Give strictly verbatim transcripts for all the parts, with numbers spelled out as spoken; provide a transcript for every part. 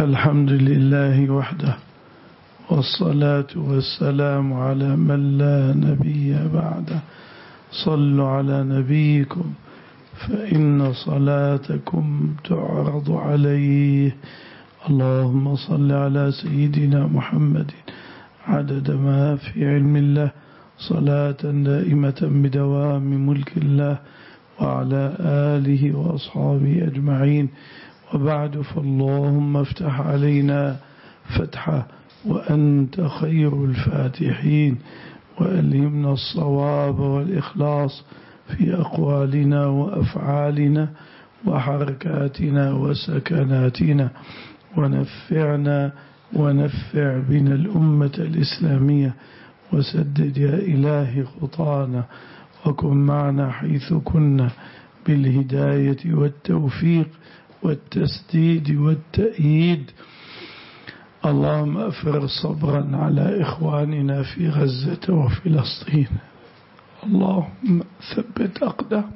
الحمد لله وحده، والصلاة والسلام على من لا نبي بعده. صلوا على نبيكم فإن صلاتكم تعرض عليه. اللهم صل على سيدنا محمد عدد ما في علم الله، صلاة دائمة بدوام ملك الله، وعلى آله وأصحابه أجمعين. وبعد، فاللهم افتح علينا فتحة وأنت خير الفاتحين، وألهمنا الصواب والإخلاص في أقوالنا وأفعالنا وحركاتنا وسكناتنا، ونفعنا ونفع بنا الأمة الإسلامية، وسدد يا إلهي خطانا، وكن معنا حيث كنا بالهداية والتوفيق والتسديد والتأييد. اللهم أفرغ صبرا على إخواننا في غزة وفلسطين، اللهم ثبت أقدامهم،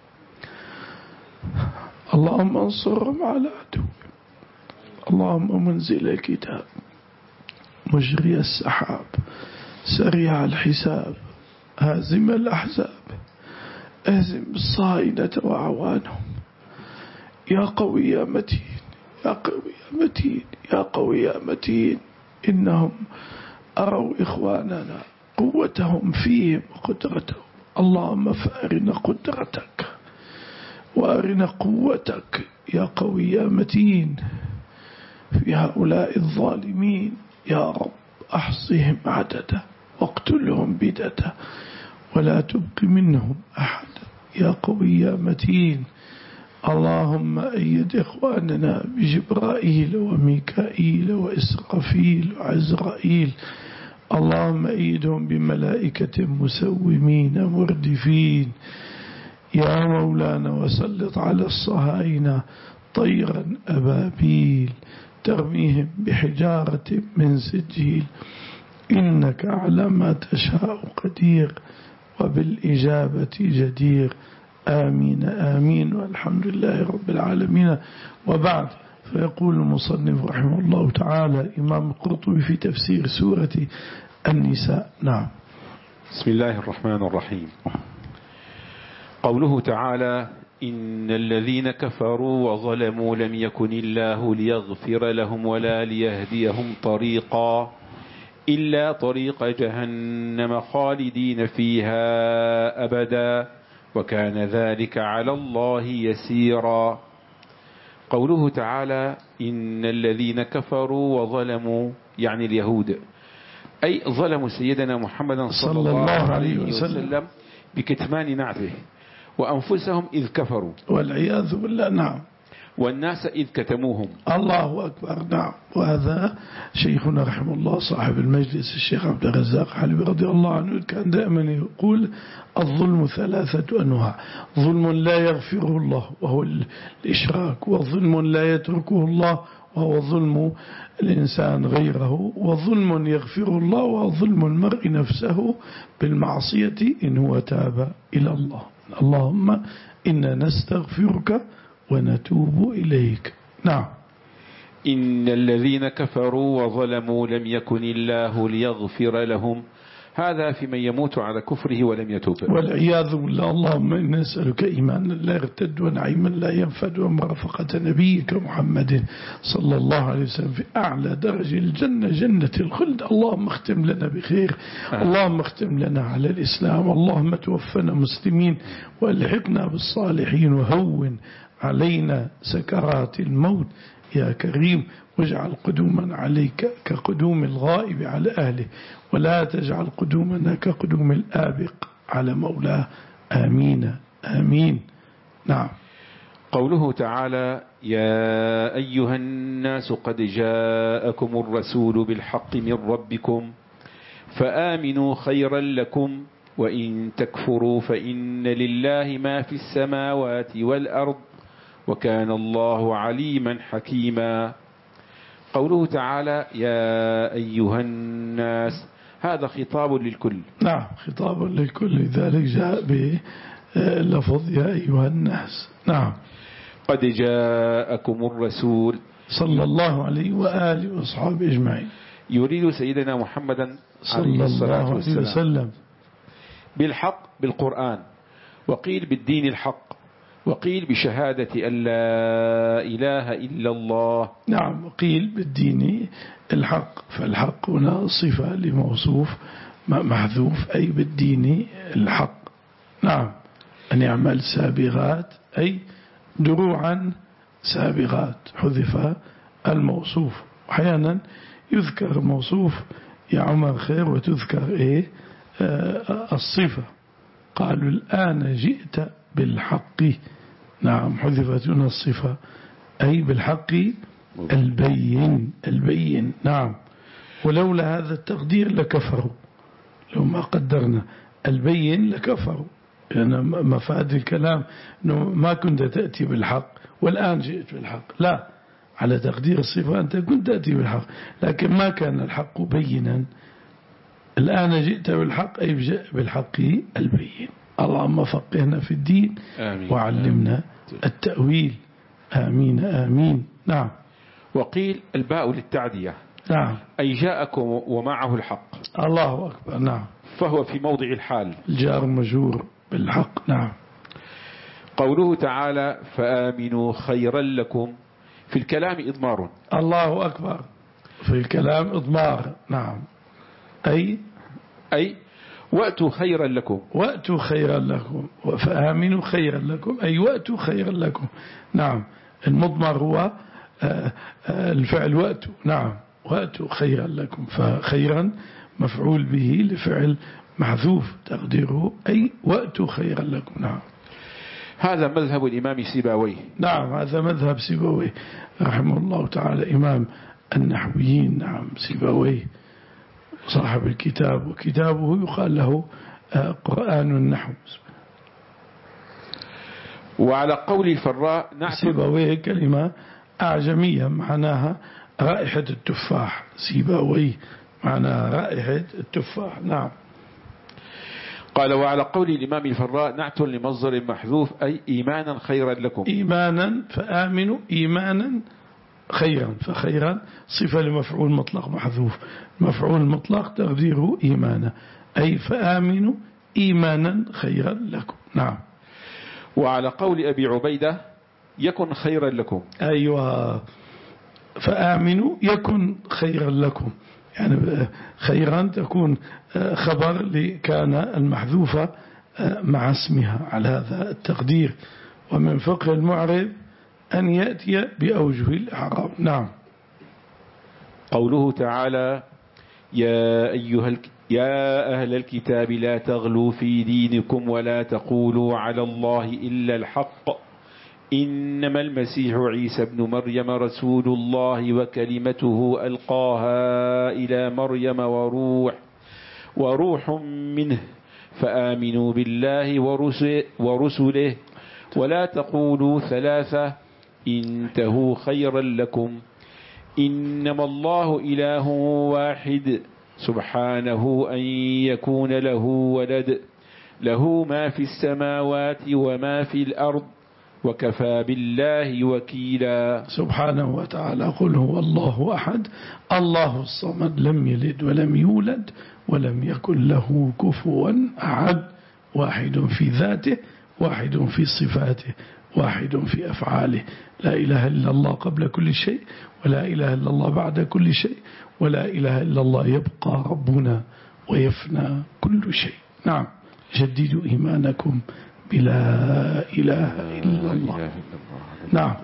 اللهم انصرهم على عدوهم، اللهم منزل الكتاب، مجري السحاب، سريع الحساب، هازم الأحزاب، اهزم الصائنة وعوانهم، يا قوي يا متين، يا قوي يا متين، يا قوي يا متين. إنهم أروا إخواننا قوتهم فيهم وقدرتهم، اللهم فأرنا قدرتك وأرنا قوتك يا قوي يا متين في هؤلاء الظالمين. يا رب أحصهم عددا واقتلهم بددا ولا تبق منهم أحد يا قوي يا متين. اللهم أيد إخواننا بجبرائيل وميكائيل وإسرافيل وعزرائيل، اللهم أيدهم بملائكة مسومين مردفين يا مولانا، وسلط على الصهاينة طيرا أبابيل ترميهم بحجارة من سجيل، إنك على ما تشاء قدير وبالإجابة جدير. آمين آمين، والحمد لله رب العالمين. وبعد، فيقول المصنف رحمه الله تعالى إمام القرطبي في تفسير سورة النساء. نعم. بسم الله الرحمن الرحيم. قوله تعالى: إن الذين كفروا وظلموا لم يكن الله ليغفر لهم ولا ليهديهم طريقا إلا طريق جهنم خالدين فيها أبدا وكان ذلك على الله يسيرا. قوله تعالى: إن الذين كفروا وظلموا، يعني اليهود، أي ظلموا سيدنا محمد صلى الله عليه وسلم بكتمان نعته، وأنفسهم إذ كفروا والعياذ بالله. نعم. والناس إذ كتموهم. الله أكبر. نعم. وهذا شيخنا رحمه الله صاحب المجلس الشيخ عبد الرزاق حلبي رضي الله عنه كان دائما يقول: الظلم ثلاثة أنواع: ظلم لا يغفره الله وهو الإشراك، وظلم لا يتركه الله وهو ظلم الإنسان غيره، وظلم يغفره الله وهو ظلم المرء نفسه بالمعصية إن هو تاب إلى الله. اللهم إنا نستغفرك ونتوب إليك. نعم. إن الذين كفروا وظلموا لم يكن الله ليغفر لهم، هذا في من يموت على كفره ولم يتوب والعياذ بالله. اللهم إنا نسألك إيمانا لا يرتد ونعيما لا ينفد ومرافقة نبيك محمد صلى الله عليه وسلم في أعلى درجة الجنة، جنة الخلد. اللهم اختم لنا بخير، اللهم اختم لنا على الإسلام، اللهم توفنا مسلمين والحقنا بالصالحين، وهون علينا سكرات الموت يا كريم، واجعل قدوما عليك كقدوم الغائب على أهله، ولا تجعل قدومنا كقدوم الآبق على مولاه. آمين آمين. نعم. قوله تعالى: يا أيها الناس قد جاءكم الرسول بالحق من ربكم فآمنوا خيرا لكم وإن تكفروا فإن لله ما في السماوات والأرض وكان الله عليما حكيما. قوله تعالى: يا أيها الناس، هذا خطاب للكل. نعم، خطاب للكل، لذلك جاء بلفظ يا أيها الناس. نعم. قد جاءكم الرسول صلى الله عليه وآله وأصحابه أجمعين. يريد سيدنا محمدا صلى الله عليه وسلم بالحق بالقرآن، وقيل بالدين الحق، وقيل بشهادة أن لا إله إلا الله. نعم، وقيل بالدين الحق، فالحق هنا صفة لموصوف محذوف، أي بالدين الحق. نعم، أن يعمل سابغات أي دروعا سابغات، حذف الموصوف. أحيانا يذكر موصوف يا عمر خير وتذكر إيه آه الصفة. قالوا الآن جئت بالحق. نعم، حذفت هنا الصفة أي بالحق البين البين. نعم، ولولا هذا التقدير لكفروا، لو ما قدرنا البين لكفروا، لأن يعني مفاد الكلام أنه ما كنت تأتي بالحق والآن جئت بالحق، لا، على تقدير الصفة أنت كنت تأتي بالحق لكن ما كان الحق بينا. الآن جئت بالحق أي جاء بالحق البين. اللهم فقهنا في الدين آمين. وعلمنا آمين. التأويل آمين آمين. نعم. وقيل الباء للتعدية. نعم، أي جاءكم ومعه الحق. الله أكبر. نعم، فهو في موضع الحال، الجار مجرور بالحق. نعم. قوله تعالى فآمنوا خيرا لكم، في الكلام إضمار. الله أكبر، في الكلام إضمار. نعم، أي أي وأتوا خيرا لكم، وأتوا خيرا لكم، فآمنوا خيرا لكم أي وأتوا خيرا لكم. نعم، المضمر هو الفعل وأتوا. نعم، وأتوا خيرا لكم، فخيرا مفعول به لفعل محذوف تقديره أي وأتوا خيرا لكم. نعم. هذا مذهب الإمام سيبويه. نعم، هذا مذهب سيبويه رحمه الله تعالى، إمام النحويين. نعم، سيبويه صاحب الكتاب، وكتابه يقال له قرآن النحو. وعلى قول الفراء نعت. سيبويه كلمة أعجمية معناها رائحة التفاح، سيبويه معناها رائحة التفاح. نعم. قال وعلى قول الإمام الفراء نعت لمصدر محذوف أي إيمانا خيرا لكم. إيمانا، فآمنوا إيمانا خيرا، فخيرا صفة لمفعول مطلق محذوف، مفعول مطلق تقديره إيمانا أي فآمنوا إيمانا خيرا لكم. نعم. وعلى قول أبي عبيدة يكن خيرا لكم. أيوة، فآمنوا يكن خيرا لكم، يعني خيرا تكون خبر لكان المحذوفة مع اسمها على هذا التقدير. ومن فقه المعرب أن يأتي بأوجه الإعراب. نعم. قوله تعالى يا أيها الك... يا أهل الكتاب لا تغلوا في دينكم ولا تقولوا على الله إلا الحق إنما المسيح عيسى ابن مريم رسول الله وكلمته ألقاها إلى مريم وروح وروح منه فآمنوا بالله ورسله ولا تقولوا ثلاثة انتهوا خيرا لكم إنما الله إله واحد سبحانه أن يكون له ولد له ما في السماوات وما في الأرض وكفى بالله وكيلا. سبحانه وتعالى. قل هو الله أحد الله الصمد لم يلد ولم يولد ولم يكن له كفوا أحد، واحد في ذاته واحد في صفاته واحد في أفعاله، لا إله إلا الله قبل كل شيء ولا إله إلا الله بعد كل شيء ولا إله إلا الله يبقى ربنا ويفنى كل شيء. نعم. جددوا إيمانكم بلا إله إلا الله. نعم.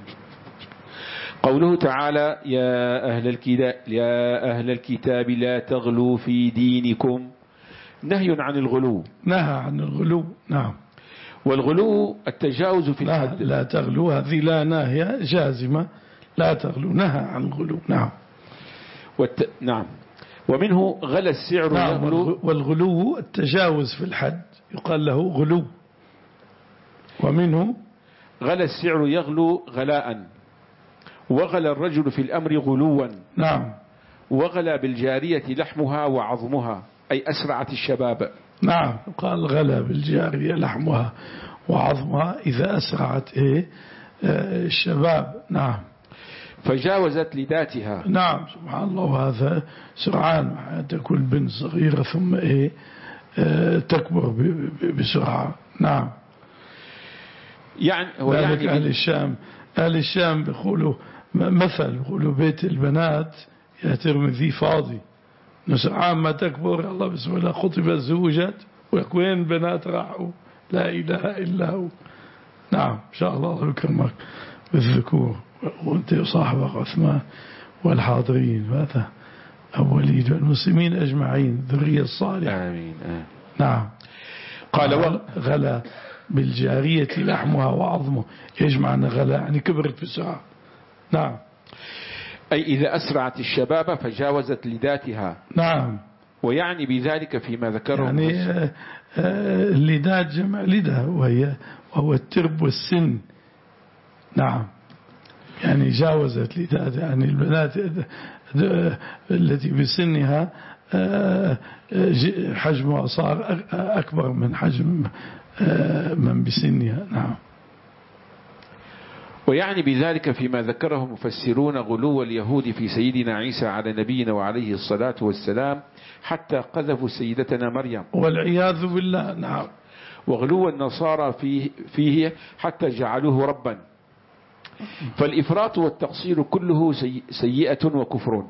قوله تعالى يا أهل الكتاب يا أهل الكتاب لا تغلوا في دينكم نهي عن الغلو. نهى عن الغلو. نعم. والغلو التجاوز في الحد. لا تغلو، هذه لا ناهية جازمة، لا تغلو، نهى عن الغلو. نعم. والت... نعم. ومنه غلى السعر. نعم. والغلو التجاوز في الحد يقال له غلو. ومنه غلى السعر يغلو غلاء، وغلى الرجل في الأمر غلوا. نعم. وغلى بالجارية لحمها وعظمها أي أسرعت الشباب. نعم. قال غلى بالجارية لحمها وعظمها إذا أسرعت إيه الشباب. نعم. فجاوزت لذاتها. نعم سبحان الله. وهذا سرعان تكون البنت صغيرة ثم إيه آه تكبر بسرعة. نعم. يعني هو يعني أهل الشام أهل الشام بيقولوا مثل بيقولوا بيت البنات يا ترمذي فاضي، نسرعان ما تكبر الله بسم الله خطبت زوجت وين بنات راحوا، لا إله إلا هو. نعم إن شاء الله يكرمك بالذكور وانت وصاحبك عثمان والحاضرين هذا أوليد والمسلمين أجمعين ذرية الصالحة. آمين. آه. نعم. قال غلا بالجارية لحمها وعظمه، يجمع أن غلا يعني كبرت بسرعة. نعم. أي إذا أسرعت الشباب فجاوزت لذاتها. نعم. ويعني بذلك فيما ذكره يعني اللداد جمع لدى وهي وهو الترب والسن. نعم. يعني جاوزت لداد يعني البنات التي بسنها حجمها صار أكبر من حجم من بسنها. نعم. ويعني بذلك فيما ذكره مفسرون غلو اليهود في سيدنا عيسى على نبينا وعليه الصلاة والسلام حتى قذفوا سيدتنا مريم والعياذ بالله. نعم. وغلو النصارى فيه, فيه حتى جعلوه ربا. فالإفراط والتقصير كله سيئة وكفر.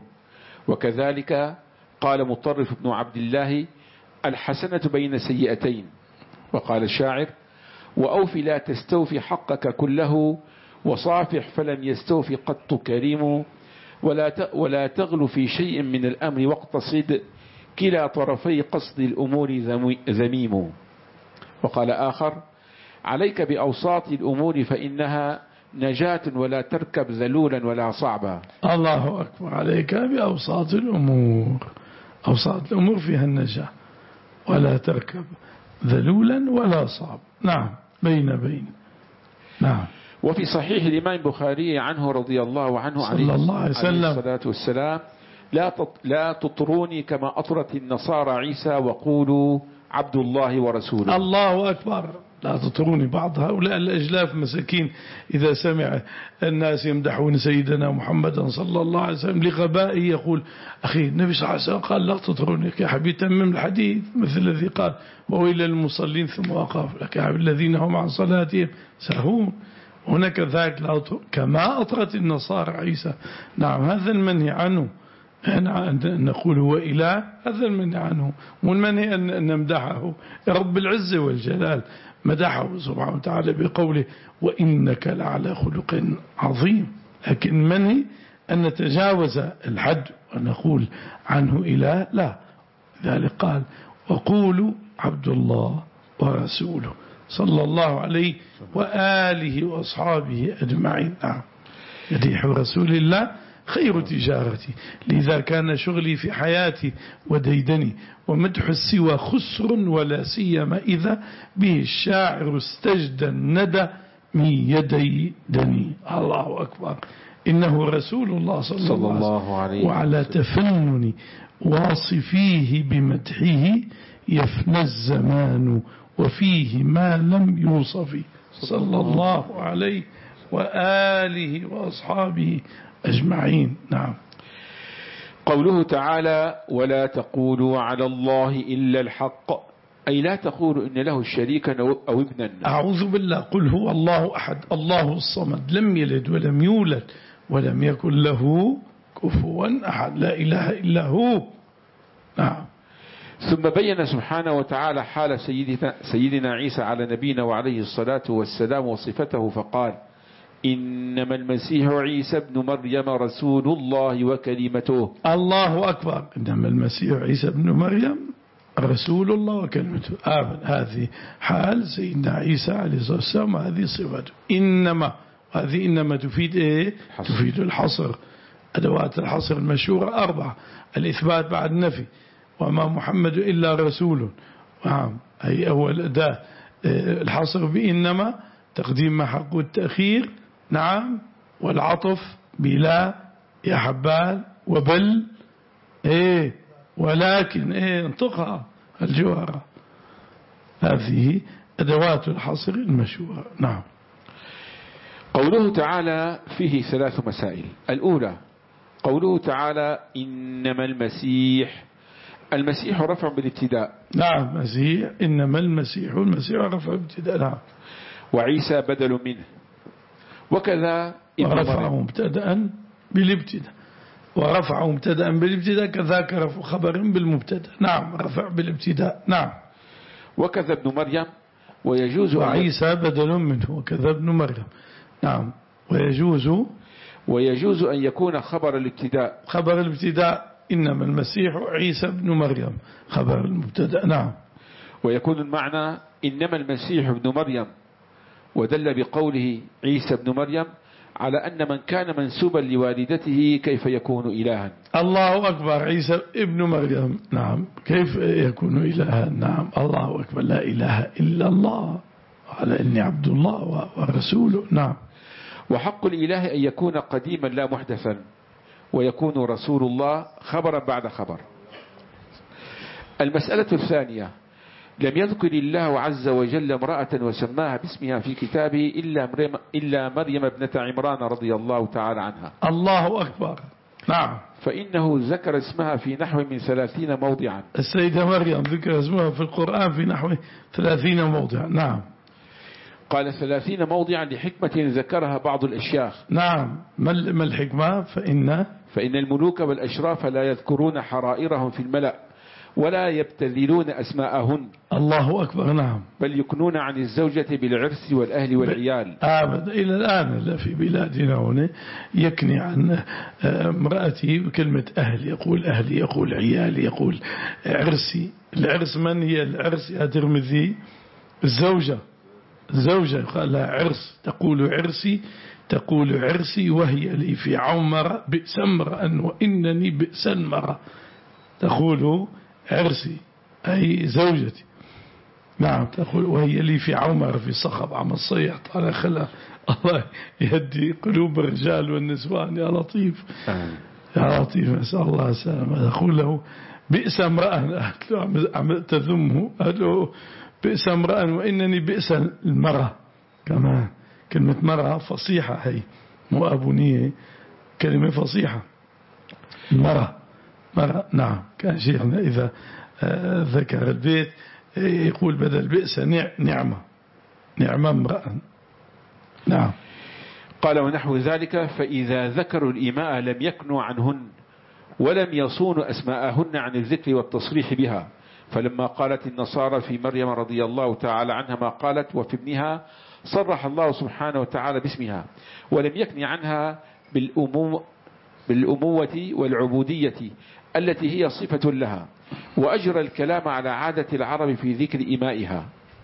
وكذلك قال مطرف بن عبد الله الحسنة بين سيئتين. وقال الشاعر وأوفي لا تستوفي حقك كله وصافح فلم يستوفي قط كريم ولا ولا تغل في شيء من الأمر واقتصد كلا طرفي قصد الأمور ذميم. وقال آخر عليك بأوساط الأمور فإنها نجاة ولا تركب ذلولا ولا صعبا. الله أكبر. عليك بأوساط الأمور، أوساط الأمور فيها النجاة ولا تركب ذلولا ولا صعب. نعم بين بين. نعم. وفي صحيح الإمام البخاري عنه رضي الله عنه صلى الله عليه وسلم عليه الصلاة والسلام لا لا تطروني كما أطرت النصارى عيسى وقولوا عبد الله ورسوله. الله أكبر. لا تطروني. بعض هؤلاء الأجلاف مساكين إذا سمع الناس يمدحون سيدنا محمدا صلى الله عليه وسلم لغبائه يقول أخي النبي صلى الله عليه وسلم قال لا تطروني يا حبيبي تمم الحديث مثل الذي قال وإلى المصلين ثم وقف لك الذين هم عن صلاتهم ساهون. هناك ذاك لا كما أطرت النصارى عيسى. نعم هذا المنهي عنه. أن نقول هو إله هذا المنهي عنه، والمنهي أن نمدحه. رب العزة والجلال مدحه سبحانه وتعالى بقوله وإنك لعلى خلق عظيم. لكن منهي أن نتجاوز الحد ونقول عنه إله لا. ذلك قال وقولوا عبد الله ورسوله صلى الله عليه وآله وأصحابه أجمعين. نعم. مديح رسول الله خير تجارتي، لذا كان شغلي في حياتي وديدني، ومدح السوى خسر ولا سيما إذا به الشاعر استجدى الندى من يدي دني. الله أكبر. إنه رسول الله صلى, صلى الله عليه وسلم وعلى تفنن واصفيه بمدحه يفنى الزمان وفيه ما لم يوصف صلى الله عليه وآله وأصحابه أجمعين. نعم. قوله تعالى ولا تقولوا على الله إلا الحق، أي لا تقولوا إن له شريكا أو ابنا. أعوذ بالله. قل هو الله أحد الله الصمد لم يلد ولم يولد ولم يكن له كفوا أحد لا إله إلا هو. نعم. ثم بين سبحانه وتعالى حال سيدنا, سيدنا عيسى على نبينا وعليه الصلاة والسلام وصفته فقال إنما المسيح عيسى بن مريم رسول الله وكلمته. الله أكبر. إنما المسيح عيسى بن مريم رسول الله وكلمته. آمن. هذه حال سيدنا عيسى عليه الصلاة والسلام وهذه صفته. إنما هذه إنما تفيد إيه؟ حصر. تفيد الحصر. أدوات الحصر المشهورة أربعة: الإثبات بعد النفي، وما محمد إلا رسول، نعم أي أول أداة الحصر بإنما تقديم ما حق التأخير، نعم، والعطف بلا يا حبال وبل إيه ولكن إيه انطقها الجوارة. هذه أدوات الحصر المشهورة. نعم. قوله تعالى فيه ثلاث مسائل. الأولى قوله تعالى إنما المسيح، المسيح رفع بالابتداء. نعم مسيح، إنما المسيح، المسيح رفع بالابتداء. نعم. وعيسى بدل منه. وكذا ورفع مبتدأ بالابتداء، ورفع مبتدأ بالابتداء كذاك رفع خبر بالمبتدأ. نعم رفع بالابتداء. نعم. وكذا ابن مريم. ويجوز وعيسى بدل منه وكذا ابن مريم. نعم. ويجوز ويجوز أن يكون خبر الابتداء خبر الابتداء إنما المسيح عيسى ابن مريم خبر المبتدأ. نعم. ويكون المعنى إنما المسيح ابن مريم، ودل بقوله عيسى ابن مريم على أن من كان منسوبا لوالدته كيف يكون إلها. الله أكبر، عيسى ابن مريم. نعم كيف يكون إلها. نعم الله أكبر، لا إله إلا الله، على إني عبد الله ورسوله. نعم. وحق الإله أن يكون قديما لا محدثا، ويكون رسول الله خبرا بعد خبر. المسألة الثانية لم يذكر الله عز وجل امرأة وسماها باسمها في كتابه إلا مريم, إلا مريم ابنة عمران رضي الله تعالى عنها. الله أكبر. نعم. فإنه ذكر اسمها في نحو من ثلاثين موضعا. السيدة مريم ذكر اسمها في القرآن في نحو ثلاثين موضعا. نعم. قال ثلاثين موضعا لحكمة ذكرها بعض الأشياخ. نعم. ما الحكمة؟ فإن فإن الملوك والأشراف لا يذكرون حرائرهم في الملأ ولا يبتذلون أسماءهن. الله أكبر. نعم. بل يكنون عن الزوجة بالعرس والأهل والعيال. أبدا إلى الآن في بلادنا هنا يكني عن امرأتي بكلمة أهل، يقول أهلي، يقول عيالي، يقول عرسي. العرس من هي العرس يا ترمذي؟ الزوجة. الزوجة قال لها عرس، تقول عرسي، تقول عرسي وهي لي في عمر بئس امرأ وإنني بئس المرأة. تقول عرسي أي زوجتي. نعم. تقول وهي لي في عمر في صخب عم الصيح طالع خلا. الله يهدي قلوب الرجال والنسوان يا لطيف يا لطيف، نسأل الله السلامة. تقول له بئس امرأ، عم تذمه، قال له بئس امرأ وإنني بئس المرأة. كمان كلمة مرأة فصيحة، هي مو أبونية، كلمة فصيحة المرأة. مرأة. نعم. كان شيخنا إذا ذكر البيت يقول بدل بئس نعمة، نعمة امرأ. نعم. قال ونحو ذلك فإذا ذكروا الإماء لم يكنوا عنهن ولم يصونوا أسماءهن عن الذكر والتصريح بها. فلما قالت النصارى في مريم رضي الله تعالى عنها ما قالت وفي ابنها صرح الله سبحانه وتعالى باسمها، ولم يكن عنها بالأمو بالأموة والعبودية التي هي صفة لها، وأجرى الكلام على عادة العرب في ذكر إمائها.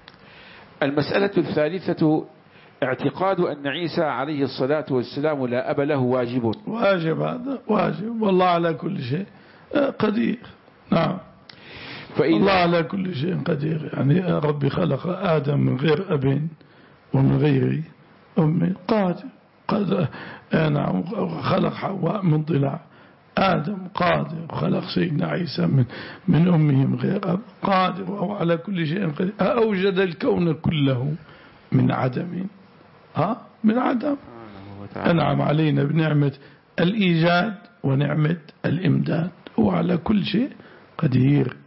المسألة الثالثة اعتقاد أن عيسى عليه الصلاة والسلام لا أب له واجب. واجب، هذا واجب، والله على كل شيء قدير. نعم. الله على كل شيء قدير. يعني ربي خلق آدم من غير أب ومن غير أم، قادر. قادر. نعم. خلق حواء من ضلع آدم، قادر. خلق سيدنا عيسى من من أمه من غير أب، قادر. وهو على كل شيء قدير. أوجد الكون كله من عدم، ها من عدم. أنعم علينا بنعمة الإيجاد ونعمة الإمداد، هو على كل شيء قدير.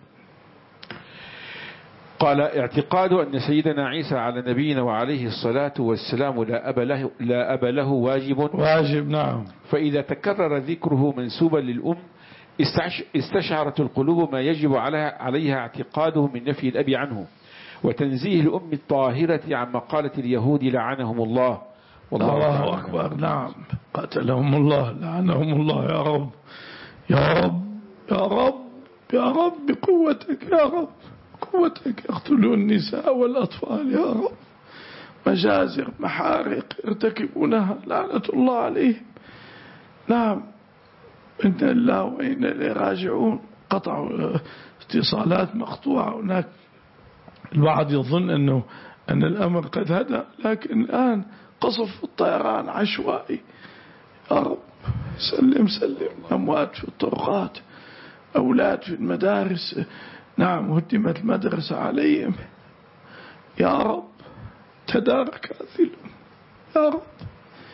قال اعتقاد أن سيدنا عيسى على نبينا وعليه الصلاة والسلام لا أب له, لا أب له واجب. واجب. نعم. فإذا تكرر ذكره منسوبا للأم استشعرت القلوب ما يجب عليها اعتقاده من نفي الأب عنه وتنزيه الأم الطاهرة عن مقالة اليهود لعنهم الله. والله الله أكبر. نعم. قتلهم الله، لعنهم الله. يا رب يا رب يا رب يا رب بقوتك يا رب، قوتك. يقتلون النساء والأطفال يا رب، مجازر محارق يرتكبونها، لعنة الله عليهم. نعم. إن الله وإنا إليه راجعون. قطعوا اتصالات مقطوعة هناك. البعض يظن أنه أن الأمر قد هدأ، لكن الآن قصف الطيران عشوائي. يا رب سلم سلم. أموات في الطرقات، أولاد في المدارس. نعم. هدمت المدرسة عليهم. يا رب تدارك هذه الأمة يا رب.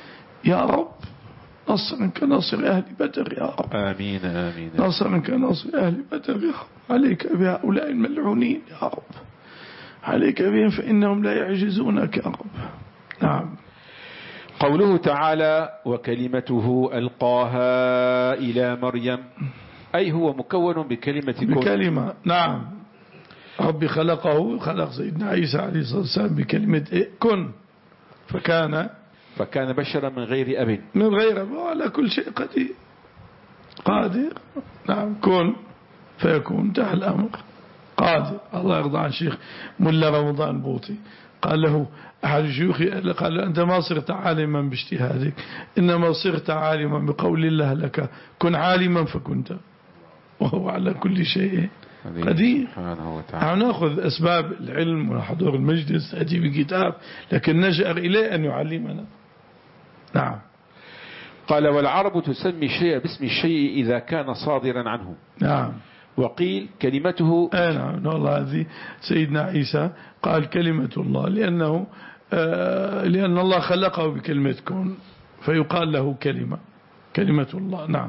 يا رب نصرا كنصر أهل بدر يا رب. آمين آمين. نصرا كنصر أهل بدر يا رب. عليك بهؤلاء الملعونين يا رب، عليك بهم فإنهم لا يعجزونك يا رب. نعم. قوله تعالى وكلمته ألقاها إلى مريم، أي هو مكون بكلمة كن. بكلمة نعم. ربي خلقه، خلق سيدنا عيسى عليه الصلاة والسلام بكلمة إيه؟ كن، فكان فكان بشرا من غير أب، من غير أب، وعلى كل شيء قدير قادر. نعم كن فيكون، انتهى الأمر، قادر. الله يرضى عن الشيخ ملا رمضان بوطي قال له أحد شيوخي قال له أنت ما صرت عالما باجتهادك، إنما صرت عالما بقول الله لك كن عالما فكنت، وهو على كل شيء قدير. نأخذ أسباب العلم وحضور المجلس أتي بكتاب، لكن نجأر إليه أن يعلمنا. نعم. قال والعرب تسمي الشيء باسم الشيء إذا كان صادرا عنه. نعم. وقيل كلمته. أي نعم والله. هذه سيدنا عيسى قال كلمة الله لأنه آه لأن الله خلقه بكلمة كن، فيقال له كلمة، كلمة الله. نعم.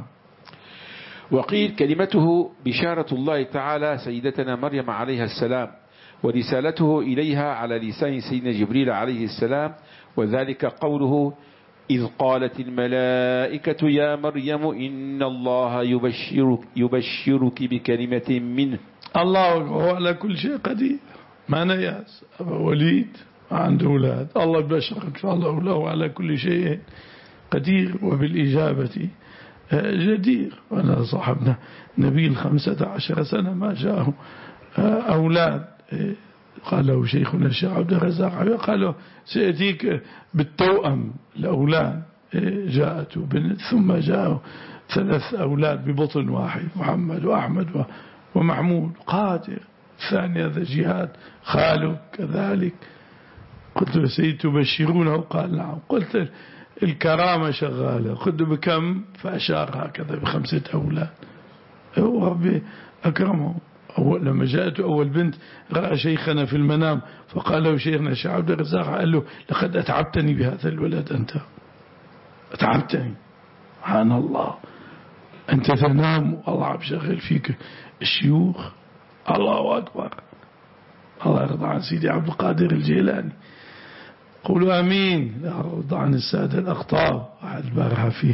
وقيل كلمته بشارة الله تعالى سيدتنا مريم عليها السلام ورسالته إليها على لسان سيدنا جبريل عليه السلام، وذلك قوله إذ قالت الملائكة يا مريم إن الله يبشرك, يبشرك بكلمة منه. الله هو على كل شيء قدير، ما نياس. أبا وليد ما عنده أولاد، الله يبشرك إن شاء الله، وله على كل شيء قدير وبالإجابة جدير. وأنا صاحبنا نبيل خمسة عشر سنة ما جاءه أولاد، قال له شيخنا الشيخ عبد الرزاق قال له سيأتيك بالتوأم الأولاد، جاءته بنت ثم جاءه ثلاث أولاد ببطن واحد، محمد وأحمد ومحمود. قادر. الثاني هذا جهاد خالق كذلك. قلت له سيد تبشرونه؟ قال نعم. قلت الكرامة شغالة، خذ بكم؟ فأشار هكذا بخمسة أولاد. هو ربي أكرمه. أول لما جاءته أول بنت رأى شيخنا في المنام فقال له شيخنا الشيخ عبد الرزاق قال له لقد أتعبتني بهذا الولد، أنت أتعبتني. سبحان الله، أنت تنام والله عم شغل فيك الشيوخ. الله أكبر. الله يرضى عن سيدي عبد القادر الجيلاني. قولوا أمين. يرضى عن السادة الأخطاب. واحد بارها فيه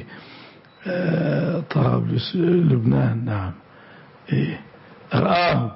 طرابلس لبنان. نعم. إيه رآه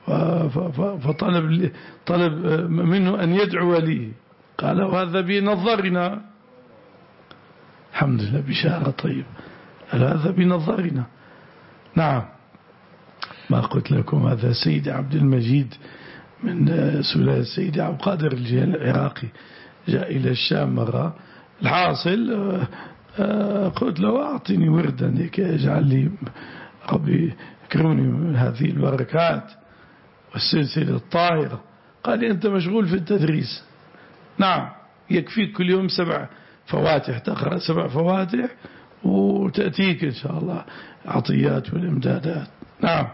فطلب طلب منه أن يدعو لي، قال هذا بنظرنا. الحمد لله بشارة طيب. هذا بنظرنا. نعم. ما قلت لكم هذا سيد عبد المجيد من سلالة سيد عبد القادر العراقي، جاء إلى الشام مرة. الحاصل قلت له أعطني وردا هيك يجعل لي ربي يكرمني من هذه البركات والسلسلة الطاهرة. قال لي أنت مشغول في التدريس. نعم. يكفيك كل يوم سبع فواتح، تقرأ سبع فواتح وتأتيك إن شاء الله عطيات والإمدادات. نعم.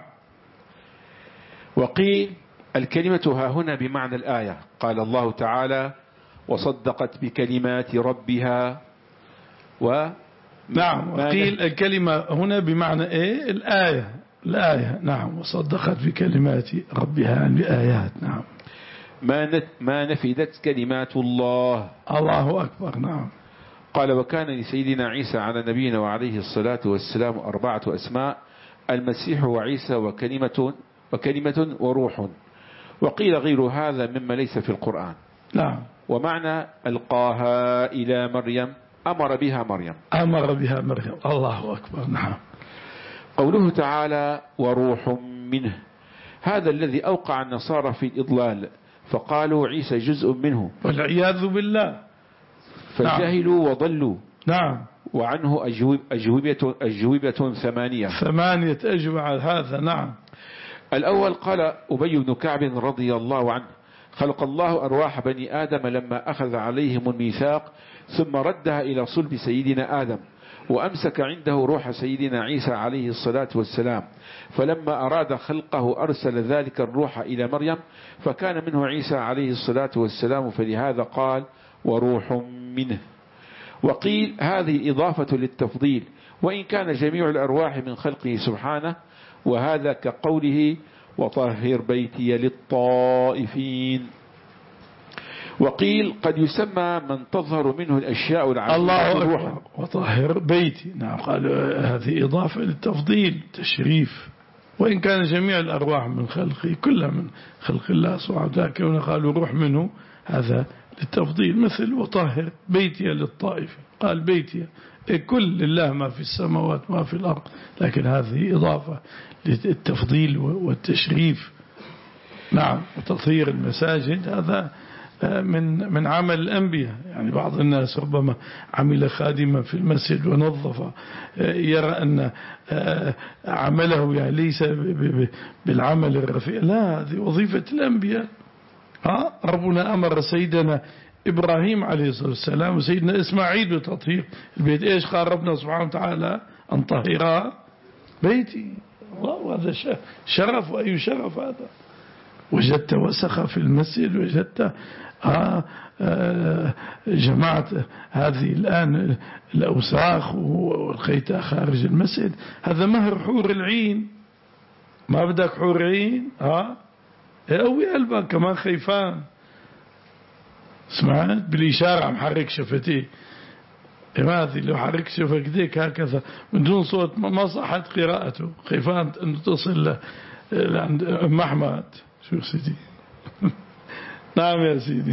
وقيل الكلمة ها هنا بمعنى الآية. قال الله تعالى وصدقت بكلمات ربها و نعم. وقيل الكلمة هنا بمعنى إيه؟ الآية. الآية. نعم. وصدقت بكلمات ربها بآيات. نعم. ما ما نفدت كلمات الله. الله أكبر. نعم. قال وكان لسيدنا عيسى على نبينا وعليه الصلاة والسلام أربعة أسماء: المسيح وعيسى وكلمة وكلمة وروح. وقيل غير هذا مما ليس في القرآن. نعم. ومعنى ألقاها إلى مريم أمر بها مريم. أمر بها مريم. الله أكبر. نعم. قوله تعالى وروح منه، هذا الذي أوقع النصارى في الإضلال، فقالوا عيسى جزء منه والعياذ بالله، فجهلوا نعم. وضلوا. نعم. وعنه أجوب أجوبة, أجوبة ثمانية ثمانية أجوبة على هذا. نعم. الأول قال أبي بن كعب رضي الله عنه: خلق الله أرواح بني آدم لما أخذ عليهم الميثاق ثم ردها إلى صلب سيدنا آدم، وأمسك عنده روح سيدنا عيسى عليه الصلاة والسلام، فلما أراد خلقه أرسل ذلك الروح إلى مريم فكان منه عيسى عليه الصلاة والسلام، فلهذا قال وروح منه. وقيل هذه إضافة للتفضيل، وإن كان جميع الأرواح من خلقه سبحانه، وهذا كقوله وطهر بيتي للطائفين. وقيل قد يسمى من تظهر منه الأشياء العجيبة الله روحا. أكبر وطهر بيتي، نعم، قال هذه إضافة للتفضيل تشريف، وإن كان جميع الأرواح من خلقه كلها من خلق الله سبحانه وتعالى، كون قالوا روح منه هذا للتفضيل، مثل وطهر بيتي للطائفين، قال بيتي كل لله ما في السماوات ما في الأرض، لكن هذه إضافة للتفضيل والتشريف. نعم، وتطهير المساجد هذا من من عمل الأنبياء، يعني بعض الناس ربما عمل خادما في المسجد ونظف، يرى أن عمله يعني ليس بالعمل الرفيع، لا، هذه وظيفة الأنبياء. ها ربنا أمر سيدنا إبراهيم عليه الصلاة والسلام وسيدنا إسماعيل بتطهير البيت. إيش قال ربنا سبحانه وتعالى؟ أن طهر بيتي. وهذا شرف، وأي شرف هذا. وجدت وسخ في المسجد، وجدت آه آه جماعة هذه الآن الأوساخ والخيتها خارج المسجد، هذا مهر حور العين. ما بدك حور عين؟ ها قوي قلبك كمان خيفان. سمعت بالإشارة عم حرك شفتيه، هذه لو حرك شفتيك هكذا من دون صوت ما صحت قراءته، خيفان أن تصل لعند أم أحمد. شو سيدي؟ نعم يا سيدي.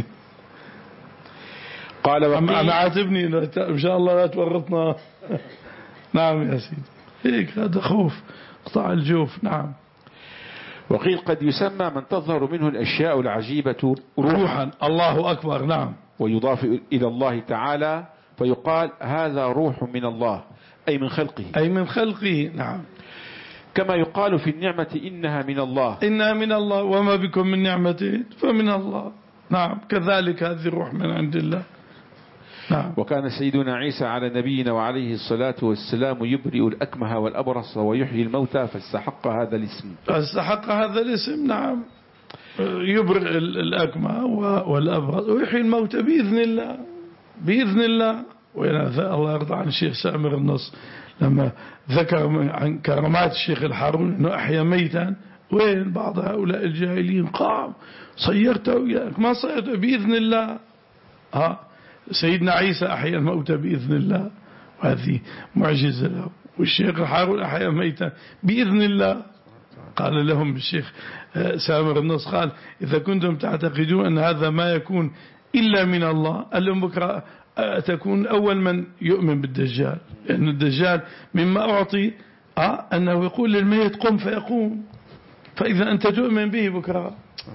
قال أنا عاتبني إن شاء الله لا تورطنا. نعم يا سيدي، هيك هذا خوف قطع الجوف. نعم. وقيل قد يسمى من تظهر منه الأشياء العجيبة روحا, روحا. الله أكبر. نعم. ويضاف إلى الله تعالى فيقال هذا روح من الله، أي من خلقه، أي من خلقه. نعم. كما يقال في النعمة إنها من الله، إنها من الله، وما بكم من نعمة فمن الله. نعم، كذلك هذه الروح من عند الله. نعم. وكان سيدنا عيسى على نبينا وعليه الصلاة والسلام يبرئ الأكمه والأبرص ويحيي الموتى، فاستحق هذا الاسم. فاستحق هذا الاسم. نعم، يبرئ الأكمه والأبرص ويحيي الموتى بإذن الله، بإذن الله. الله يرضى عن الشيخ سامر النص لما ذكر عن كرامات الشيخ الحارون أنه أحيا ميتا، وين بعض هؤلاء الجاهلين قام صيرته وياك ما صيرته بإذن الله. ها سيدنا عيسى أحيا الموتى بإذن الله، وهذه معجزة له. والشيخ الحارون أحيا ميتا بإذن الله. قال لهم الشيخ سامر النص، قال إذا كنتم تعتقدون أن هذا ما يكون إلا من الله، قال لهم بكرة تكون أول من يؤمن بالدجال، لأن الدجال مما أعطي آه أنه يقول للميت قم فيقوم، فإذا أنت تؤمن به بكرة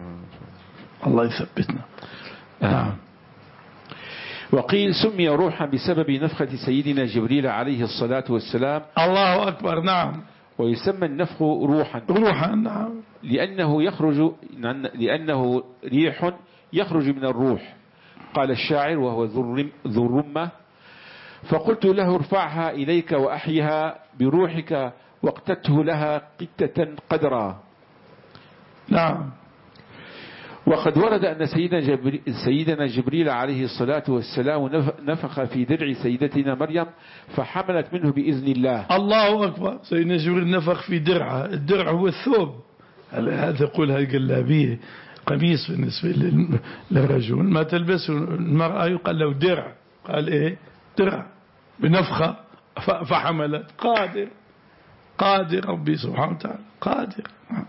الله يثبتنا. نعم. وقيل سمي روحا بسبب نفخة سيدنا جبريل عليه الصلاة والسلام. الله أكبر. نعم. ويسمى النفخ روحا روحا. نعم. لأنه يخرج لأنه ريح يخرج من الروح. قال الشاعر وهو ذو الرمة: فقلت له ارفعها إليك وأحيها بروحك واقتته لها قتة قدرا. نعم. وقد ورد أن سيدنا جبريل, سيدنا جبريل عليه الصلاة والسلام نفخ في درع سيدتنا مريم فحملت منه بإذن الله. الله أكبر. سيدنا جبريل نفخ في درعها، الدرع هو الثوب، هذا يقولها القلابية، قميص بالنسبة للرجل ما تلبسه المرأة يقال له درع، قال إيه درع بنفخة فحملت. قادر، قادر ربي سبحانه وتعالى قادر.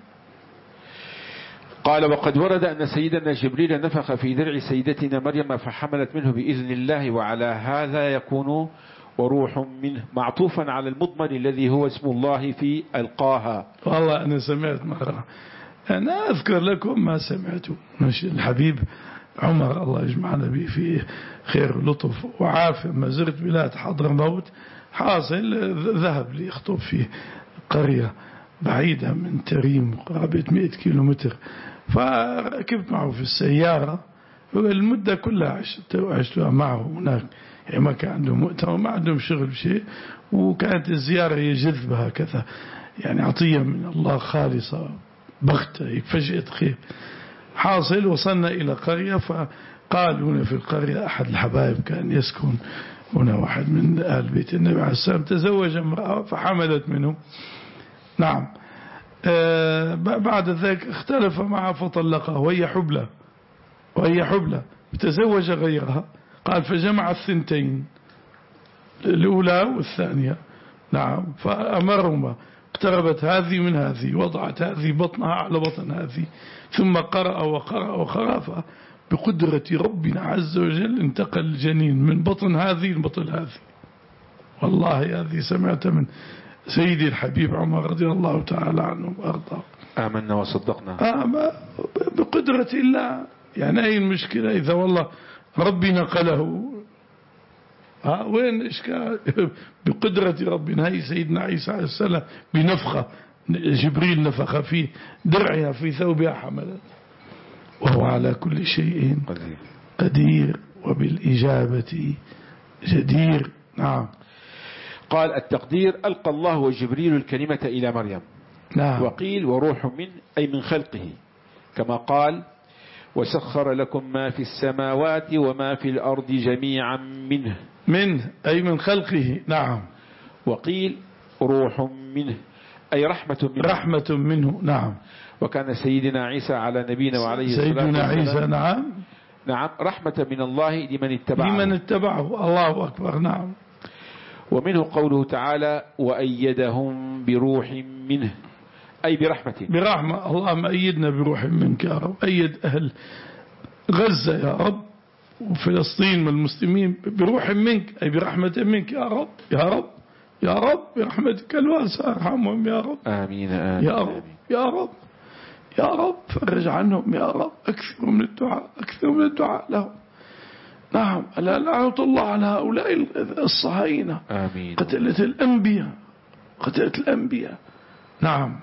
قال وقد ورد أن سيدنا جبريل نفخ في درع سيدتنا مريم فحملت منه بإذن الله، وعلى هذا يكون وروح منه معطوفا على المضمن الذي هو اسم الله في ألقاها. والله أنا سمعت مرة، أنا أذكر لكم ما سمعته، الحبيب عمر الله يجمعنا به في خير ولطف وعافية، ما زرت بلاد حضرموت حاصل ذهب لي يخطب في قرية بعيدة من تريم قرابة مئة كيلو متر، فركبت معه في السيارة المدة كلها عشت عشتها معه هناك، يعني ما كان عندهم مؤتمر ما عندهم شغل بشيء، وكانت الزيارة هي جذبة هكذا، يعني عطية من الله خالصة بغتة فجأة خير. حاصل وصلنا إلى قرية، فقال هنا في القرية أحد الحبايب كان يسكن هنا واحد من آل بيت النبي عليه السلام تزوج امرأة فحملت منه. نعم. آه بعد ذلك اختلف معها فطلقها وهي حبلى وهي حبلى تزوج غيرها. قال فجمع الثنتين الأولى والثانية. نعم. فأمرهما اقتربت هذه من هذه وضعت هذه بطنها على بطن هذه ثم قرأ وقرأ وقرأ بقدرة ربنا عز وجل انتقل الجنين من بطن هذه لبطن هذه. والله هذه سمعت من سيدي الحبيب عمر رضي الله تعالى عنه وأرضاه. آمنا وصدقنا. آه بقدرة الله. يعني أي المشكلة إذا والله ربي نقله؟ ها وين الإشكال؟ بقدرة ربنا. هي سيدنا عيسى عليه السلام بنفخة جبريل نفخ في درعها في ثوبها حملت وهو على كل شيء قدير, قدير وبالإجابة جدير. نعم. قال التقدير ألقى الله وجبريل الكلمة إلى مريم. نعم. وقيل وروح من أي من خلقه كما قال وسخر لكم ما في السماوات وما في الأرض جميعا منه منه أي من خلقه. نعم. وقيل روح منه أي رحمة منه رحمة منه. نعم. وكان سيدنا عيسى على نبينا وعليه الصلاة والسلام سيدنا عيسى نعم نعم رحمة من الله لمن اتبعه لمن اتبعه. الله أكبر. نعم. ومنه قوله تعالى وأيدهم بروح منه أي برحمة برحمة. اللهم أيدنا بروح منك يا رب. أيد أهل غزة يا رب وفلسطين والمسلمين بروح منك أي برحمة منك يا رب يا رب يا رب برحمتك الواسعة ارحمهم يا رب. آمين آمين يا رب يا رب يا رب فرج عنهم يا رب. أكثر من الدعاء أكثر من الدعاء لهم. نعم. ألا لعنة الله على هؤلاء الصهاينة. آمين. قتلت الأنبياء قتلت الأنبياء. نعم.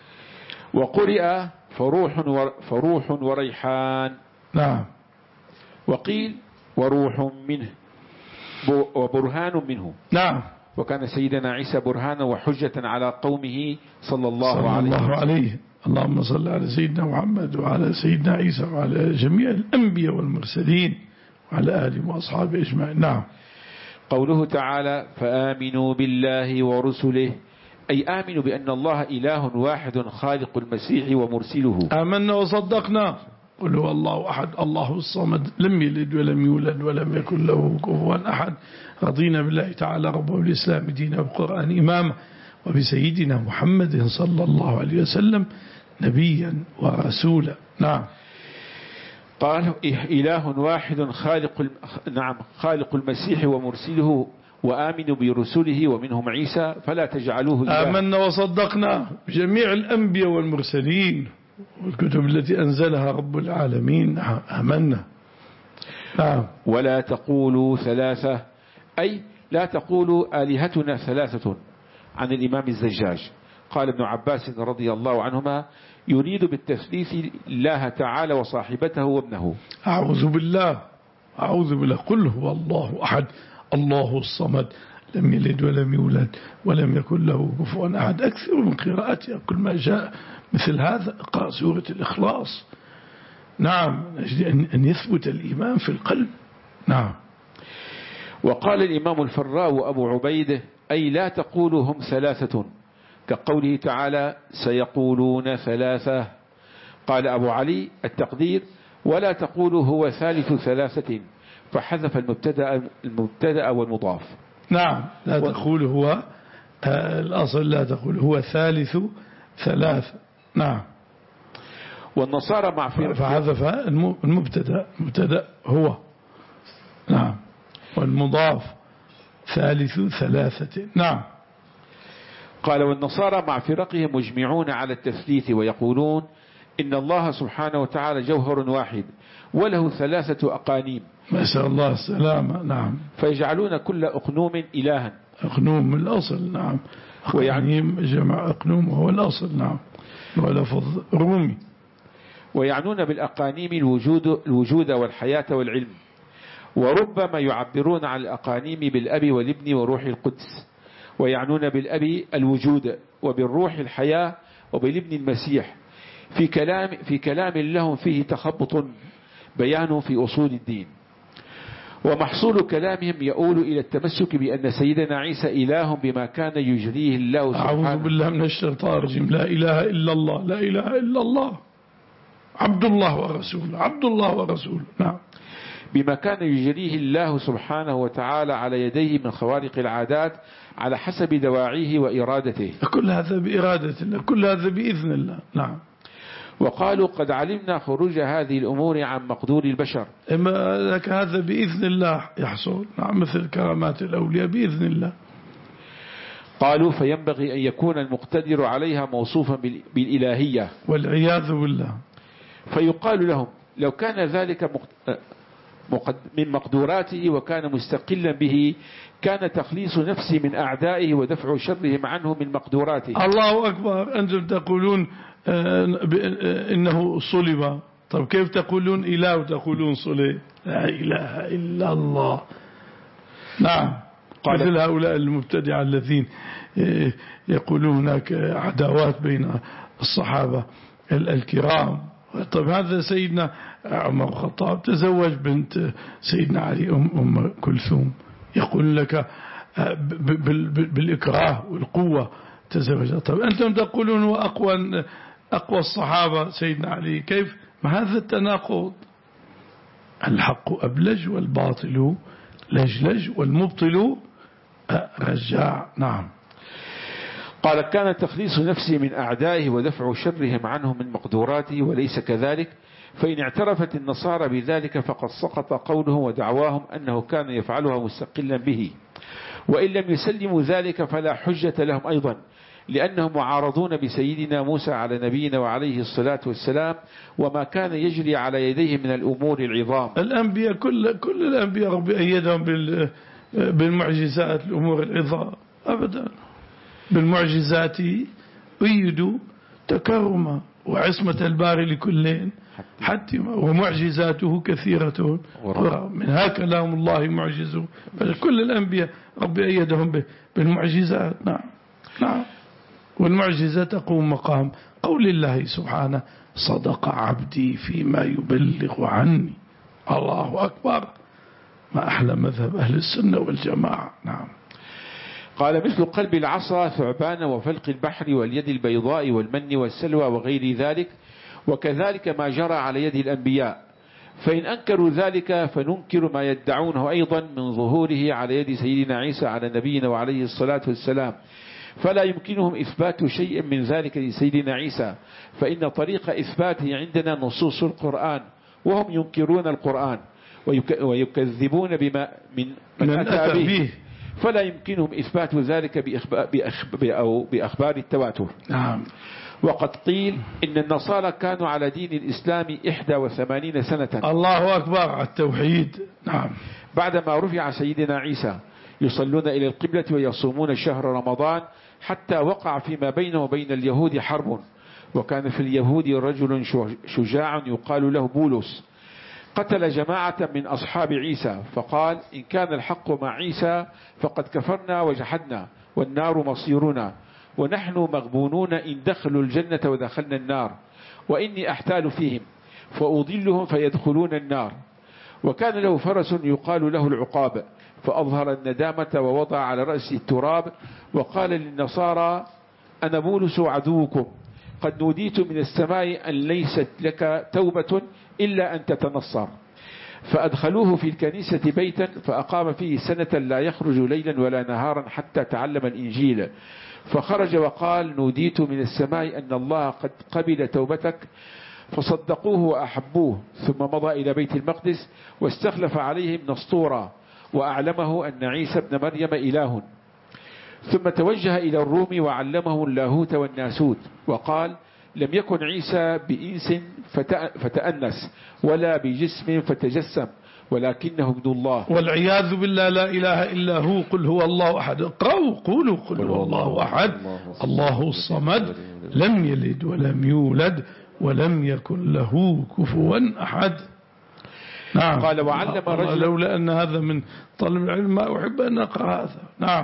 وقرئ فروح ور فروح وريحان. نعم. وقيل وروح منه وبرهان منه. نعم. وكان سيدنا عيسى برهانا وحجة على قومه صلى الله صلى عليه الله عليه. اللهم صل على سيدنا محمد وعلى سيدنا عيسى وعلى جميع الأنبياء والمرسلين وعلى آله وأصحابه أجمعين. نعم. قوله تعالى فآمنوا بالله ورسله أي آمنوا بأن الله إله واحد خالق المسيح ومرسله. آمنا وصدقنا. قل هو الله أحد الله الصمد لم يلد ولم يولد ولم يكن له كفوا أحد. رضينا بالله تعالى ربا والإسلام دينا والقرآن إماما وبسيدنا محمد صلى الله عليه وسلم نبيا ورسولا. نعم. قال إله واحد خالق نعم خالق المسيح ومرسله وآمنوا برسله ومنهم عيسى فلا تجعلوه إله. آمنا وصدقنا بجميع الأنبياء والمرسلين والكتب التي أنزلها رب العالمين. آمنا. نعم. ولا تقولوا ثلاثة أي لا تقولوا آلهتنا ثلاثة عن الإمام الزجاج. قال ابن عباس رضي الله عنهما يريد بالتثليث الله تعالى وصاحبته وابنه. أعوذ بالله أعوذ بالله. قل هو الله أحد الله الصمد لم يلد ولم يولد ولم يكن له كفوا أحد. أكثر من قراءتها كل ما جاء مثل هذا اقرأ سورة الإخلاص. نعم. أن يثبت الإيمان في القلب. نعم. وقال الإمام الفراء وأبو عبيده أي لا تقولوا هم ثلاثة كقوله تعالى سيقولون ثلاثة. قال أبو علي التقدير ولا تقولوا هو ثالث ثلاثة فحذف المبتدأ المبتدأ والمضاف. نعم. لا تقول هو آه الأصل لا تقول هو ثالث ثلاثة. نعم. والنصارى مع فحذف المبتدأ المبتدأ هو. نعم. والمضاف ثالث ثلاثة. نعم. قال والنصارى مع فرقهم مجمعون على التثليث ويقولون إن الله سبحانه وتعالى جوهر واحد وله ثلاثة أقانيم. ما شاء الله السلامة. نعم. فيجعلون كل أقنوم إلها. أقنوم من الأصل. نعم. أقانيم جمع أقنوم وهو الأصل. نعم. ولفظ رومي. ويعنون بالأقانيم الوجود, الوجود والحياة والعلم. وربما يعبرون عن الأقانيم بالأب والابن وروح القدس. ويعنون بالأب الوجود وبالروح الحياة وبالابن المسيح في كلام في كلام لهم فيه تخبط بيان في أصول الدين. ومحصول كلامهم يؤول إلى التمسك بأن سيدنا عيسى إله بما كان يجريه الله سبحانه. أعوذ بالله من الشيطان الرجيم. لا إله إلا الله، لا إله إلا الله، عبد الله ورسوله، عبد الله ورسوله. نعم. بما كان يجريه الله سبحانه وتعالى على يديه من خوارق العادات على حسب دواعيه وإرادته. كل هذا بإرادة الله، كل هذا بإذن الله. نعم. وقالوا قد علمنا خروج هذه الأمور عن مقدور البشر. إما لك هذا بإذن الله يحصل. نعم. مثل كرامات الأولياء بإذن الله. قالوا فينبغي أن يكون المقتدر عليها موصوفا بالإلهية والعياذ بالله. فيقال لهم لو كان ذلك من مقدوراته وكان مستقلا به كان تخليص نفسه من أعدائه ودفع شرهم عنه من مقدوراته. الله أكبر. أنتم تقولون إنه صلب، طب كيف تقولون إله وتقولون صلب؟ لا إله إلا الله. نعم. مثل هؤلاء المبتدعة الذين يقولون هناك عداوات بين الصحابة الكرام. طب هذا سيدنا عمر الخطاب تزوج بنت سيدنا علي أم, أم كلثوم، يقول لك بالإكراه والقوة تزوجها. طب أنتم تقولون هو أقوى أقوى الصحابة سيدنا علي، كيف؟ ما هذا التناقض. الحق أبلج والباطل لجلج والمبطل رجاع. نعم. قال كان تخليص نفسه من أعدائه ودفع شرهم عنه من مقدوراته وليس كذلك، فإن اعترفت النصارى بذلك فقد سقط قولهم ودعواهم أنه كان يفعلها مستقلا به، وإن لم يسلموا ذلك فلا حجة لهم أيضا، لأنهم معارضون بسيدنا موسى على نبينا وعليه الصلاة والسلام وما كان يجري على يديه من الأمور العظام. الأنبياء كل كل الأنبياء ربي أيدهم بالمعجزات الأمور العظام أبدا. بالمعجزات أيدوا تكرما وعصمة الباري لكلين حتى ومعجزاته كثيرة من هكذا لهم الله معجزون. كل الأنبياء ربي أيدهم بالمعجزات. نعم. نعم. والمعجزة تقوم مقام قول الله سبحانه صدق عبدي فيما يبلغ عني. الله أكبر. ما أحلى مذهب أهل السنة والجماعة. نعم. قال مثل قلب العصا ثعبان وفلق البحر واليد البيضاء والمن والسلوى وغير ذلك، وكذلك ما جرى على يد الأنبياء، فإن أنكروا ذلك فننكر ما يدعونه أيضا من ظهوره على يد سيدنا عيسى على نبينا وعليه الصلاة والسلام، فلا يمكنهم إثبات شيء من ذلك لسيدنا عيسى، فإن طريق إثباته عندنا نصوص القرآن وهم ينكرون القرآن ويكذبون بما من, من أتى به، فلا يمكنهم إثبات ذلك بإخبار, بأو بأخبار التواتر. نعم. وقد قيل إن النصارى كانوا على دين الإسلام إحدى وثمانين سنة. الله أكبر على التوحيد. نعم. بعدما رفع سيدنا عيسى يصلون إلى القبلة ويصومون شهر رمضان حتى وقع فيما بينه وبين اليهود حرب، وكان في اليهود رجل شجاع يقال له بولس قتل جماعة من أصحاب عيسى، فقال إن كان الحق مع عيسى فقد كفرنا وجحدنا والنار مصيرنا، ونحن مغبونون إن دخلوا الجنة ودخلنا النار، وإني أحتال فيهم فأضلهم فيدخلون النار. وكان له فرس يقال له العقاب، فأظهر الندامة ووضع على رأسه التراب وقال للنصارى أنا بولس عدوكم، قد نوديت من السماء أن ليست لك توبة إلا أن تتنصر. فأدخلوه في الكنيسة بيتا فأقام فيه سنة لا يخرج ليلا ولا نهارا حتى تعلم الإنجيل، فخرج وقال نوديت من السماء أن الله قد قبل توبتك، فصدقوه وأحبوه، ثم مضى إلى بيت المقدس واستخلف عليهم نسطورا وأعلمه أن عيسى ابن مريم إله، ثم توجه إلى الروم وعلمه اللاهوت والناسوت، وقال لم يكن عيسى بإنس فتأنس ولا بجسم فتجسم ولكنه ابن الله. والعياذ بالله. لا إله إلا هو. قل هو الله أحد. قولوا قولوا قل هو الله أحد الله الصمد لم يلد ولم يولد ولم يكن له كفوا أحد. نعم. قال وعلم رجل لولا أن هذا من طلب العلم ما أحب أن أقرأ هذا. نعم.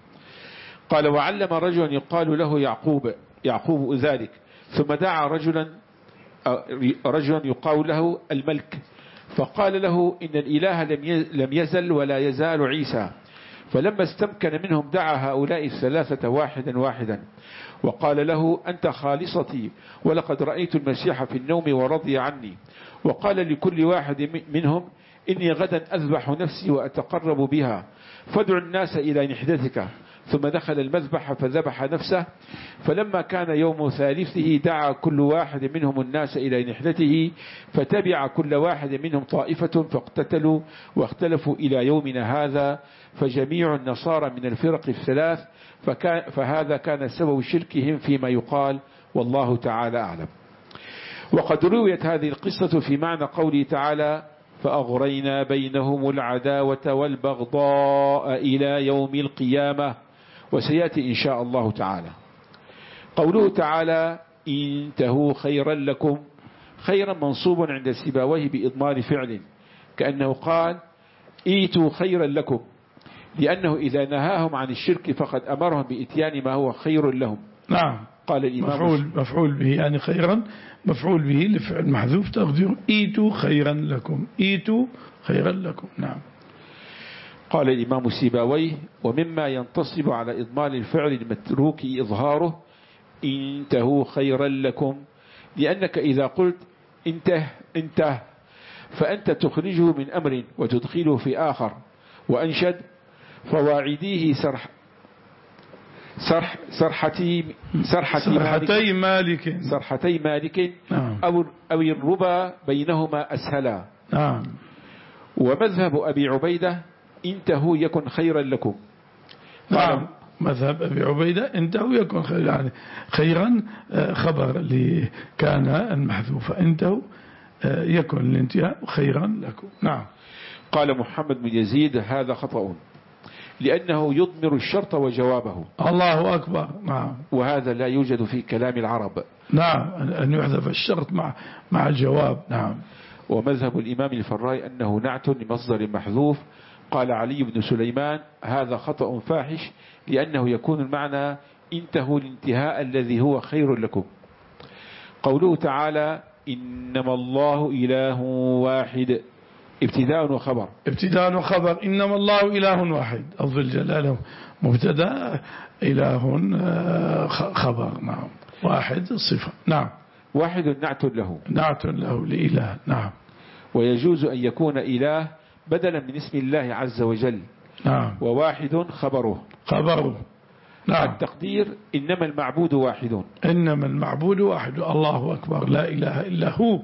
قال وعلم رجلا يقال له يعقوب يعقوب ذلك، ثم دعا رجلا رجلا يقال له الملك، فقال له إن الإله لم يزل ولا يزال عيسى. فلما استمكن منهم دعا هؤلاء الثلاثة واحدا واحدا وقال له أنت خالصتي، ولقد رأيت المسيح في النوم ورضي عني. وقال لكل واحد منهم إني غدا أذبح نفسي وأتقرب بها، فادع الناس إلى نحدتك. ثم دخل المذبح فذبح نفسه. فلما كان يوم ثالثه دعا كل واحد منهم الناس إلى نحلته، فتبع كل واحد منهم طائفة فاقتتلوا واختلفوا إلى يومنا هذا. فجميع النصارى من الفرق الثلاث، فكان فهذا كان سبب شركهم فيما يقال، والله تعالى أعلم. وقد رويت هذه القصة في معنى قوله تعالى فأغرينا بينهم العداوة والبغضاء إلى يوم القيامة، وسيأتي إن شاء الله تعالى. قوله تعالى انتهوا خيرا لكم، خيرا منصوب عند سيبويه بإضمار فعل، كأنه قال ايتوا خيرا لكم، لأنه إذا نهاهم عن الشرك فقد أمرهم بإتيان ما هو خير لهم. نعم. قال الإمام مفعول, مفعول به يعني خيرا مفعول به لفعل محذوف تقدير ايتوا خيرا لكم، ايتوا خيرا لكم. نعم. قال الإمام السيبويه ومما ينتصب على إضمار الفعل المتروك إظهاره انتهوا خيرا لكم، لأنك إذا قلت انته انته فأنت تخرجه من أمر وتدخله في آخر. وأنشد فواعديه سرح سرح سرحتي سرحتي سرحتي مالك سرحتي مالك نعم. أو أو الربا بينهما أسهلا. نعم. ومذهب أبي عبيدة انتهوا يكن خيرا لكم. نعم. مذهب أبي عبيدة انتهوا يكن خيرا، يعني خيرا خبر لكان المحذوف، انتهوا يكن الانتهاء خيرا لكم. نعم. قال محمد بن يزيد هذا خطأ، لأنه يضمر الشرط وجوابه. الله أكبر. نعم. وهذا لا يوجد في كلام العرب. نعم، أن يحذف الشرط مع مع الجواب. نعم. ومذهب الإمام الفراي أنه نعت لمصدر محذوف. قال علي بن سليمان هذا خطأ فاحش، لأنه يكون المعنى انتهوا الانتهاء الذي هو خير لكم. قوله تعالى إنما الله إله واحد، ابتداء وخبر. ابتداء وخبر. إنما الله إله واحد، أفضل الجلالة مبتدا، إله خبر. نعم. واحد صفة. نعم. واحد نعت له، نعت له لإله. نعم. ويجوز أن يكون إله بدلا من اسم الله عز وجل. نعم. وواحد خبره خبره. نعم. التقدير إنما المعبود واحد، إنما المعبود واحد، الله أكبر لا إله إلا هو.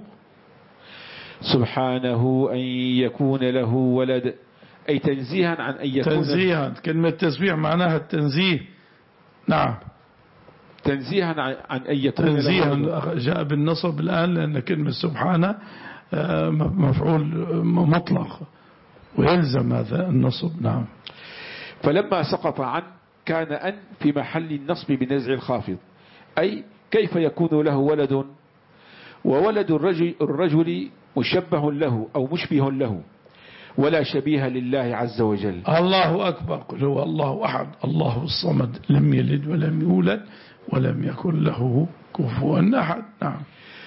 سبحانه أن يكون له ولد، أي تنزيها عن أن يكون. تنزيها، كلمة تسبيح معناها التنزيه. نعم. تنزيها عن أن يكون تنزيها له. جاء بالنصب الآن لأن كلمة سبحانه مفعول مطلق ويلزم هذا النصب. نعم. فلما سقط عن كان أن في محل النصب بنزع الخافض، أي كيف يكون له ولد، وولد الرجل, الرجل مشبه له أو مشبه له، ولا شبيه لله عز وجل. الله أكبر. قل هو الله أحد الله الصمد لم يلد ولم يولد ولم يكن له كفوا أحد. نعم.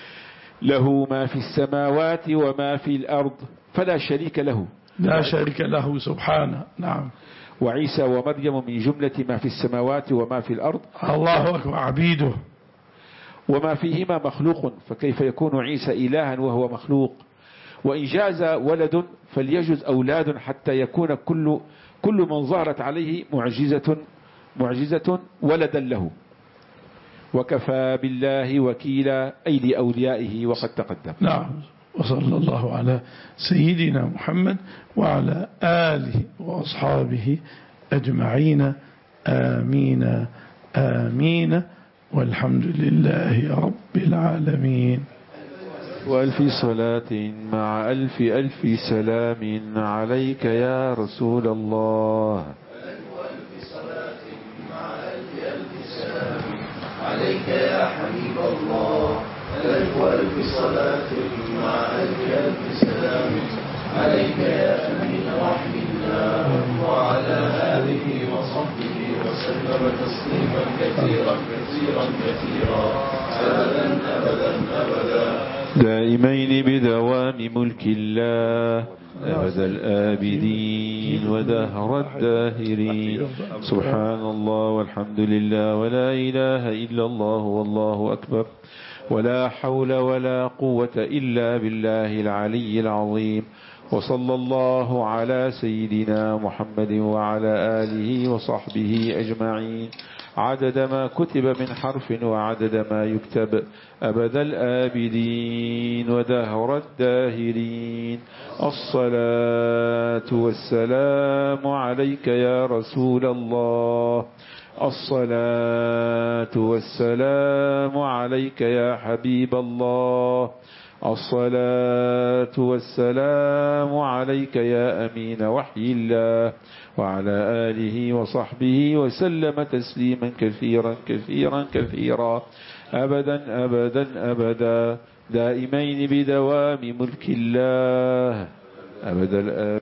له ما في السماوات وما في الأرض فلا شريك له، لا شريك له سبحانه. نعم. وعيسى ومريم من جملة ما في السماوات وما في الأرض. الله أكبر. عبيده. وما فيهما مخلوق، فكيف يكون عيسى إلها وهو مخلوق؟ وإن جاز ولد فليجز أولاد حتى يكون كل كل من ظهرت عليه معجزة معجزة ولدا له. وكفى بالله وكيلا، أي لأوليائه وقد تقدم. نعم. وصلى الله على سيدنا محمد وعلى آله وأصحابه أجمعين. آمين آمين، والحمد لله رب العالمين. وألف صلاة مع ألف ألف سلام عليك يا رسول الله. وألف صلاة مع ألف ألف سلام عليك يا حبيب الله. وألف صلاة مع ألف ألف سلام عليك يا أمين رحم الله، وعلى آله وصحبه وسلم تسليما كثيرا كثيرا كثيرا أبدا أبدا أبدا. دائمين بدوام ملك الله أبد الآبدين ودهر الداهرين. سبحان الله والحمد لله ولا إله إلا الله والله أكبر ولا حول ولا قوة إلا بالله العلي العظيم. وصلى الله على سيدنا محمد وعلى آله وصحبه أجمعين عدد ما كتب من حرف وعدد ما يكتب أبد الآبدين ودهر الداهرين. الصلاة والسلام عليك يا رسول الله. الصلاة والسلام عليك يا حبيب الله. الصلاة والسلام عليك يا أمين وحي الله وعلى آله وصحبه وسلم تسليما كثيرا كثيرا كثيرا أبدا أبدا أبدا دائمين بدوام ملك الله أبدا الآبدين.